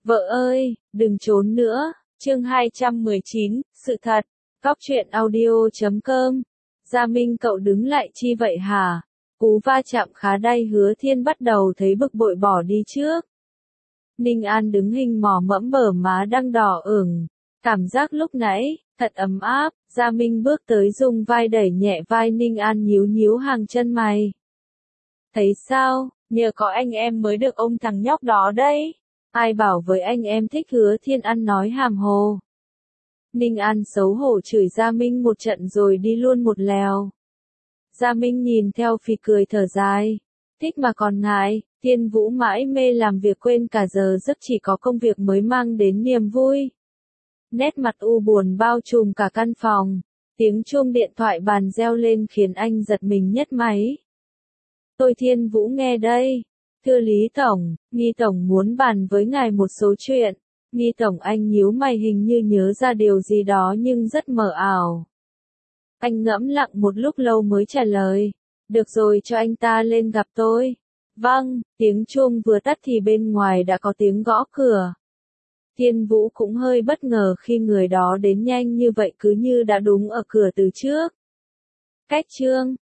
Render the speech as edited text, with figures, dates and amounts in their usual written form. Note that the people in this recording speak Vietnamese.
Vợ ơi, đừng trốn nữa. Chương 219, sự thật. Góc truyện audio.com. Gia Minh cậu đứng lại chi vậy hả? Cú va chạm khá đay, Hứa Thiên bắt đầu thấy bực bội bỏ đi trước. Ninh An đứng hình mò mẫm, bờ má đang đỏ ửng. Cảm giác lúc nãy, thật ấm áp. Gia Minh bước tới dùng vai đẩy nhẹ vai Ninh An, nhíu nhíu hàng chân mày. Thấy sao, nhờ có anh em mới được ôm thằng nhóc đó đấy. Ai bảo với anh em thích, Hứa Thiên ăn nói hàm hồ. Ninh An xấu hổ chửi Gia Minh một trận rồi đi luôn một lèo. Gia Minh nhìn theo phì cười thở dài. Thích mà còn ngại, Thiên Vũ mãi mê làm việc quên cả giờ giấc, chỉ có công việc mới mang đến niềm vui. Nét mặt u buồn bao trùm cả căn phòng. Tiếng chuông điện thoại bàn reo lên khiến anh giật mình nhấc máy. Tôi Thiên Vũ nghe đây. Thưa Lý Tổng, Nghi Tổng muốn bàn với ngài một số chuyện. Nghi Tổng, anh nhíu mày, hình như nhớ ra điều gì đó nhưng rất mờ ảo. Anh ngẫm lặng một lúc lâu mới trả lời. Được rồi, cho anh ta lên gặp tôi. Vâng, tiếng chuông vừa tắt thì bên ngoài đã có tiếng gõ cửa. Thiên Vũ cũng hơi bất ngờ khi người đó đến nhanh như vậy, cứ như đã đúng ở cửa từ trước. Cách Trương,